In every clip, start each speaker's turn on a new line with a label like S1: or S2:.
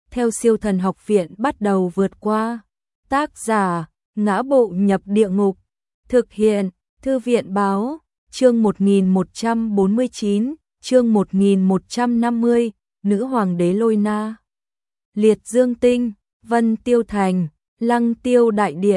S1: theo Siêu Thần Học Viện bắt đầu vượt qua. Tác giả: Ngã Bộ Nhập Địa Ngục. Thực hiện: Thư viện báo. Chương 1149, chương 1150, Nữ Hoàng đế Lôi Na. Liệt Dương Tinh, Vân Tiêu Thành, Lăng Tiêu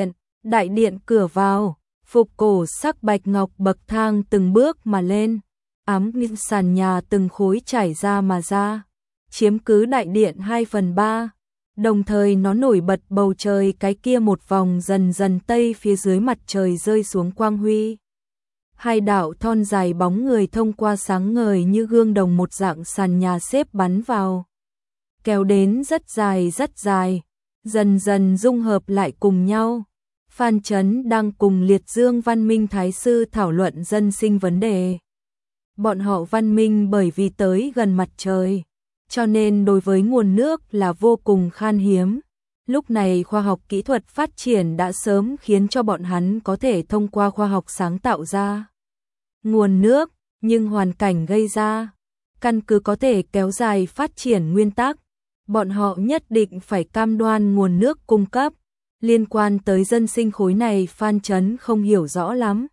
S1: đại điện cửa vào, phục cổ sắc bạch ngọc bậc thang từng bước mà lên, ám nghìn sàn nhà từng khối trải ra mà ra, chiếm cứ đại điện 2/3, đồng thời nó nổi bật bầu trời cái kia một vòng dần dần tây phía dưới mặt trời rơi xuống quang huy. Hai đạo thon dài bóng người thông qua sáng ngời như gương đồng một dạng sàn nhà xếp bắn vào, kéo đến rất dài, dần dần dung hợp lại cùng nhau. Phan Chấn đang cùng Liệt Dương Văn Minh Thái Sư thảo luận dân sinh vấn đề. Bọn họ văn minh bởi vì tới gần mặt trời, cho nên đối với nguồn nước là vô cùng khan hiếm. Lúc này khoa học kỹ thuật phát triển đã sớm khiến cho bọn hắn có thể thông qua khoa học sáng tạo ra nguồn nước, nhưng hoàn cảnh gây ra, căn cứ có thể kéo dài phát triển nguyên tắc, bọn họ nhất định phải cam đoan nguồn nước cung cấp. Liên quan tới dân sinh khối này Phan Chấn không hiểu rõ lắm.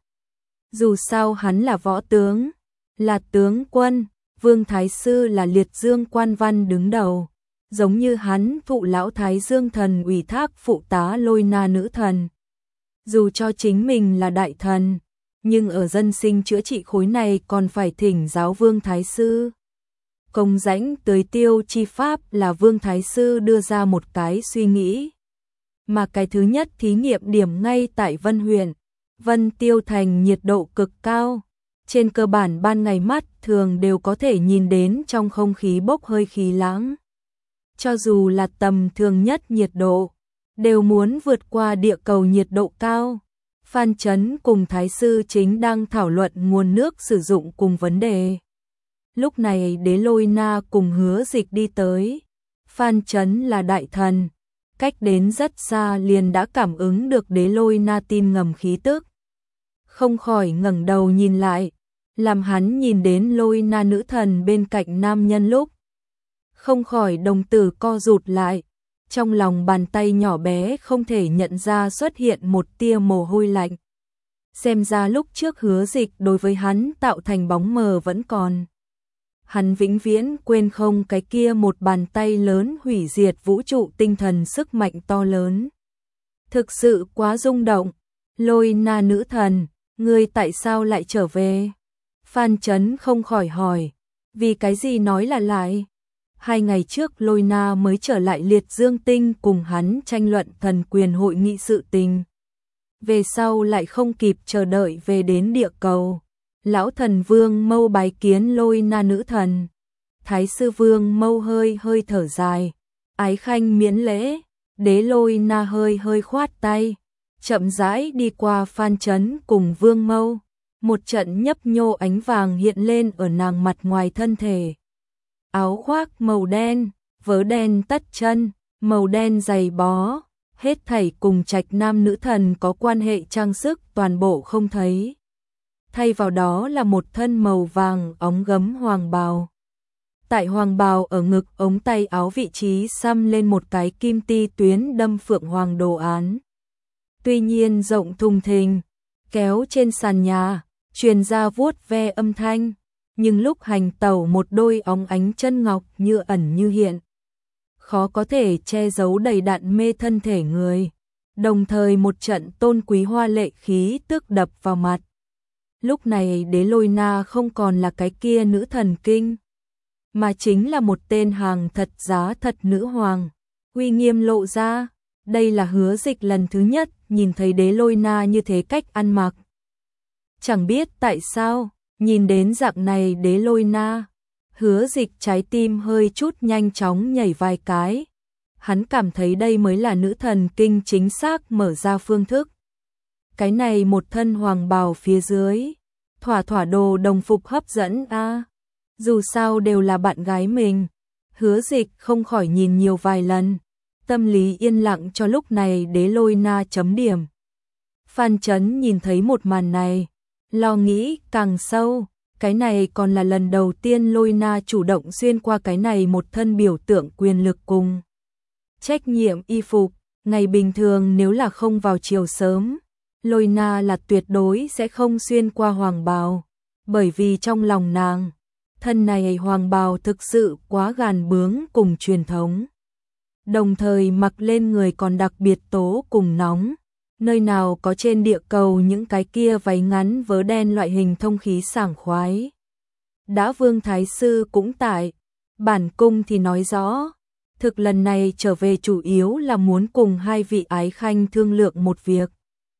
S1: Dù sao hắn là võ tướng, là tướng quân, Vương Thái Sư là Liệt Dương quan văn đứng đầu, giống như hắn thụ lão Thái Dương thần ủy thác phụ tá Lôi Na nữ thần. Dù cho chính mình là đại thần, nhưng ở dân sinh chữa trị khối này còn phải thỉnh giáo Vương Thái Sư. Công rãnh tưới tiêu chi pháp là Vương Thái Sư đưa ra một cái suy nghĩ. Mà cái thứ nhất thí nghiệm điểm ngay tại Vân huyện, Vân Tiêu Thành nhiệt độ cực cao. Trên cơ bản ban ngày mắt thường đều có thể nhìn đến trong không khí bốc hơi khí lãng. Cho dù là tầm thường nhất nhiệt độ, đều muốn vượt qua địa cầu nhiệt độ cao. Phan Chấn cùng Thái Sư chính đang thảo luận nguồn nước sử dụng cùng vấn đề. Lúc này Đế Lôi Na cùng Hứa Dịch đi tới. Phan Chấn là đại thần, cách đến rất xa liền đã cảm ứng được Đế Lôi Na tin ngầm khí tức. Không khỏi ngẩng đầu nhìn lại, làm hắn nhìn đến Lôi Na nữ thần bên cạnh nam nhân lúc. Không khỏi đồng tử co rụt lại, trong lòng bàn tay nhỏ bé không thể nhận ra xuất hiện một tia mồ hôi lạnh. Xem ra lúc trước Hứa Dịch đối với hắn tạo thành bóng mờ vẫn còn. Hắn vĩnh viễn quên không cái kia một bàn tay lớn hủy diệt vũ trụ tinh thần sức mạnh to lớn. Thực sự quá rung động. Lôi Na nữ thần, ngươi tại sao lại trở về? Phan Chấn không khỏi hỏi, vì cái gì nói là lại? 2 ngày trước Lôi Na mới trở lại Liệt Dương Tinh cùng hắn tranh luận thần quyền hội nghị sự tình. Về sau lại không kịp chờ đợi về đến địa cầu. Lão thần Vương Mâu bái kiến Lôi Na nữ thần. Thái Sư Vương Mâu hơi thở dài, ái khanh miễn lễ. Đế Lôi Na hơi khoát tay, chậm rãi đi qua Phan Chấn cùng Vương Mâu. Một trận nhấp nhô ánh vàng hiện lên ở nàng mặt ngoài thân thể. Áo khoác màu đen, vớ đen tất chân, màu đen giày bó, hết thảy cùng trạch nam nữ thần có quan hệ trang sức toàn bộ không thấy. Thay vào đó là một thân màu vàng óng gấm hoàng bào. Tại hoàng bào ở ngực ống tay áo vị trí xăm lên một cái kim ti tuyến đâm phượng hoàng đồ án. Tuy nhiên rộng thùng thình, kéo trên sàn nhà, truyền ra vuốt ve âm thanh, nhưng lúc hành tẩu một đôi óng ánh chân ngọc như ẩn như hiện. Khó có thể che giấu đầy đặn mê thân thể người, đồng thời một trận tôn quý hoa lệ khí tức đập vào mặt. Lúc này Đế Lôi Na không còn là cái kia nữ thần kinh, mà chính là một tên hàng thật giá thật nữ hoàng, uy nghiêm lộ ra. Đây là Hứa Dịch lần thứ nhất nhìn thấy Đế Lôi Na như thế cách ăn mặc. Chẳng biết tại sao, nhìn đến dạng này Đế Lôi Na, Hứa Dịch trái tim hơi chút nhanh chóng nhảy vài cái. Hắn cảm thấy đây mới là nữ thần kinh chính xác mở ra phương thức. Cái này một thân hoàng bào phía dưới, thỏa đồ đồng phục hấp dẫn a. Dù sao đều là bạn gái mình, Hứa Dịch không khỏi nhìn nhiều vài lần, tâm lý yên lặng cho lúc này Đế Lôi Na chấm điểm. Phan Chấn nhìn thấy một màn này, lo nghĩ càng sâu, cái này còn là lần đầu tiên Lôi Na chủ động xuyên qua cái này một thân biểu tượng quyền lực cùng trách nhiệm y phục, ngày bình thường nếu là không vào chiều sớm, Lôi Na là tuyệt đối sẽ không xuyên qua hoàng bào, bởi vì trong lòng nàng, thân này hoàng bào thực sự quá gàn bướng cùng truyền thống. Đồng thời mặc lên người còn đặc biệt tố cùng nóng, nơi nào có trên địa cầu những cái kia váy ngắn vớ đen loại hình thông khí sảng khoái. Đã Vương Thái Sư cũng tại, bản cung thì nói rõ, thực lần này trở về chủ yếu là muốn cùng hai vị ái khanh thương lượng một việc.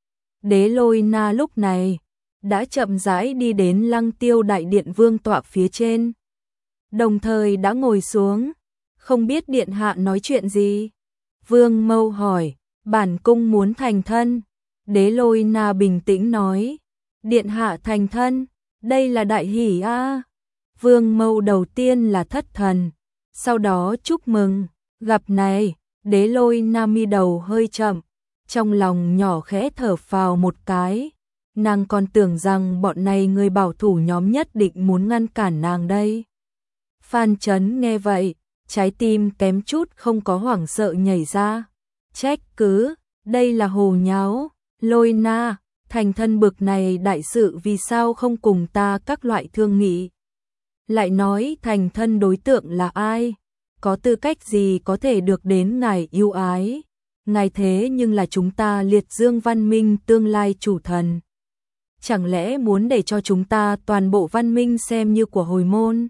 S1: Đế Lôi Na lúc này đã chậm rãi đi đến Lăng Tiêu đại điện vương tọa phía trên, đồng thời đã ngồi xuống, không biết điện hạ nói chuyện gì. Vương Mâu hỏi, bản cung muốn thành thân. Đế Lôi Na bình tĩnh nói, điện hạ thành thân, đây là đại hỷ a. Vương Mâu đầu tiên là thất thần, sau đó chúc mừng, gặp này, Đế Lôi Na mi đầu hơi chậm, trong lòng nhỏ khẽ thở phào một cái, nàng còn tưởng rằng bọn này người bảo thủ nhóm nhất định muốn ngăn cản nàng đây. Phan Chấn nghe vậy, trái tim kém chút không có hoảng sợ nhảy ra, trách cứ, đây là hồ nháo, Lôi Na, thành thân bực này đại sự vì sao không cùng ta các loại thương nghị. Lại nói thành thân đối tượng là ai, có tư cách gì có thể được đến ngài yêu ái, ngài thế nhưng là chúng ta liệt dương văn minh tương lai chủ thần. Chẳng lẽ muốn để cho chúng ta toàn bộ văn minh xem như của hồi môn?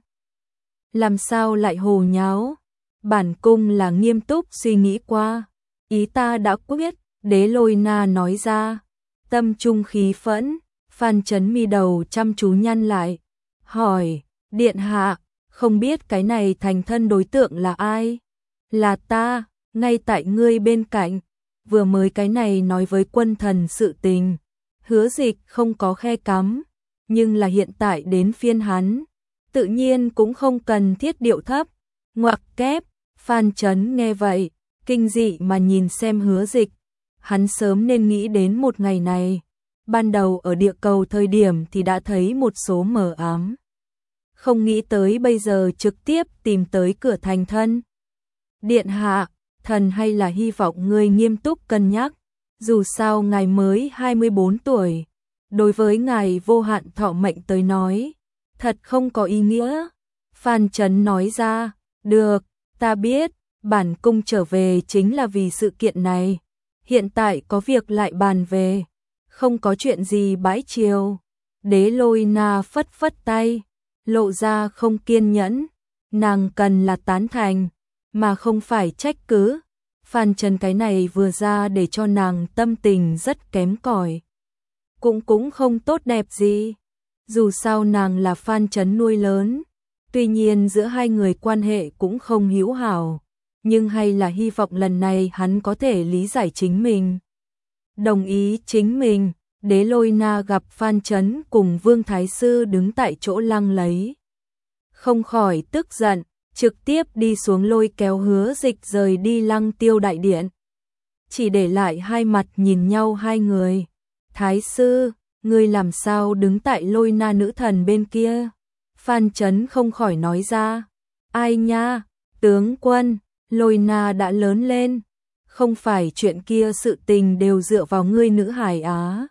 S1: Làm sao lại hồ nháo? Bản cung là nghiêm túc suy nghĩ qua, ý ta đã quyết. Đế Lôi Na nói ra, tâm trung khí phẫn. Phan Chấn mi đầu chăm chú nhăn lại, hỏi, điện hạ, không biết cái này thành thân đối tượng là ai? Là ta, ngay tại ngươi bên cạnh, vừa mới cái này nói với quân thần sự tình, Hứa Dịch không có khe cắm, nhưng là hiện tại đến phiên hắn, tự nhiên cũng không cần thiết điệu thấp, ngoặc kép. Phan Chấn nghe vậy, kinh dị mà nhìn xem Hứa Dịch, hắn sớm nên nghĩ đến một ngày này, ban đầu ở địa cầu thời điểm thì đã thấy một số mờ ám, không nghĩ tới bây giờ trực tiếp tìm tới cửa thành thân. Điện hạ, thần hay là hy vọng ngươi nghiêm túc cân nhắc, dù sao ngài mới 24 tuổi, đối với ngài vô hạn thọ mệnh tới nói, thật không có ý nghĩa. Phan Chấn nói ra, được, ta biết, bản cung trở về chính là vì sự kiện này, hiện tại có việc lại bàn về, không có chuyện gì bãi chiều. Đế Lôi Na phất phất tay, lộ ra không kiên nhẫn, nàng cần là tán thành, mà không phải trách cứ. Phan Chấn cái này vừa ra để cho nàng tâm tình rất kém cỏi, cũng không tốt đẹp gì. Dù sao nàng là Phan Chấn nuôi lớn, tuy nhiên giữa hai người quan hệ cũng không hữu hảo, nhưng hay là hy vọng lần này hắn có thể lý giải chính mình, đồng ý chính mình. Đế Lôi Na gặp Phan Chấn cùng Vương Thái Sư đứng tại chỗ lăng lấy, không khỏi tức giận, trực tiếp đi xuống lôi kéo Hứa Dịch rời đi Lăng Tiêu đại điện, chỉ để lại hai mặt nhìn nhau hai người. Thái Sư, ngươi làm sao đứng tại Lôi Na nữ thần bên kia? Phan Chấn không khỏi nói ra, ai nha, tướng quân, Lôi Na đã lớn lên, không phải chuyện kia sự tình đều dựa vào ngươi nữ hải á.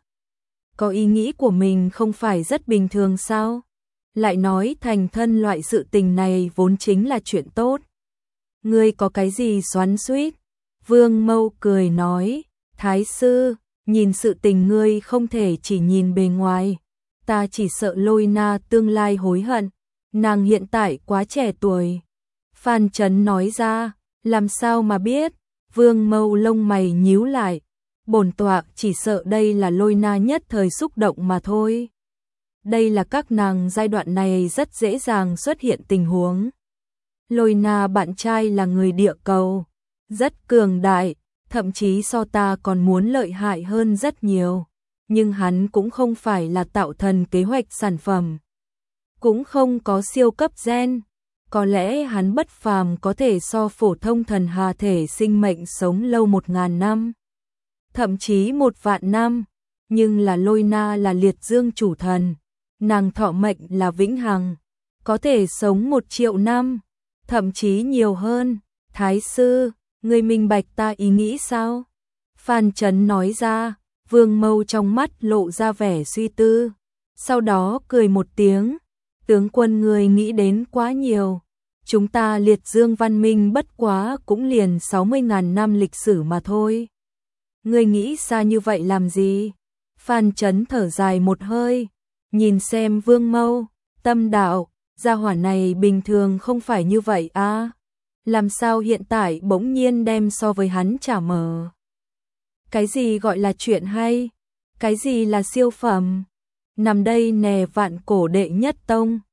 S1: Có ý nghĩ của mình không phải rất bình thường sao? Lại nói thành thân loại sự tình này vốn chính là chuyện tốt. Ngươi có cái gì xoắn xuýt? Vương Mâu cười nói, Thái Sư, nhìn sự tình ngươi không thể chỉ nhìn bề ngoài. Ta chỉ sợ Lôi Na tương lai hối hận, nàng hiện tại quá trẻ tuổi. Phan Chấn nói ra, làm sao mà biết? Vương Mâu lông mày nhíu lại, bổn tọa chỉ sợ đây là Lôi Na nhất thời xúc động mà thôi. Đây là các nàng giai đoạn này rất dễ dàng xuất hiện tình huống. Lôi Na bạn trai là người địa cầu, rất cường đại, thậm chí so ta còn muốn lợi hại hơn rất nhiều. Nhưng hắn cũng không phải là tạo thần kế hoạch sản phẩm, cũng không có siêu cấp gen. Có lẽ hắn bất phàm có thể so phổ thông thần hà thể sinh mệnh sống lâu 1000 năm, thậm chí 1.000.000 năm. Nhưng là Lôi Na là liệt dương chủ thần, nàng thọ mệnh là vĩnh hằng, có thể sống 1 triệu năm, thậm chí nhiều hơn. Thái Sư, Ngươi minh bạch ta ý nghĩ sao? Phan Chấn nói ra, Vương Mâu trong mắt lộ ra vẻ suy tư, sau đó cười một tiếng, tướng quân ngươi nghĩ đến quá nhiều, chúng ta Liệt Dương văn minh bất quá cũng liền 60.000 năm lịch sử mà thôi. Ngươi nghĩ xa như vậy làm gì? Phan Chấn thở dài một hơi, nhìn xem Vương Mâu, tâm đạo, gia hỏa này bình thường không phải như vậy à? Làm sao hiện tại bỗng nhiên đem so với hắn trả mờ? Cái gì gọi là chuyện hay? Cái gì là siêu phẩm? Nằm đây nè vạn cổ đệ nhất tông,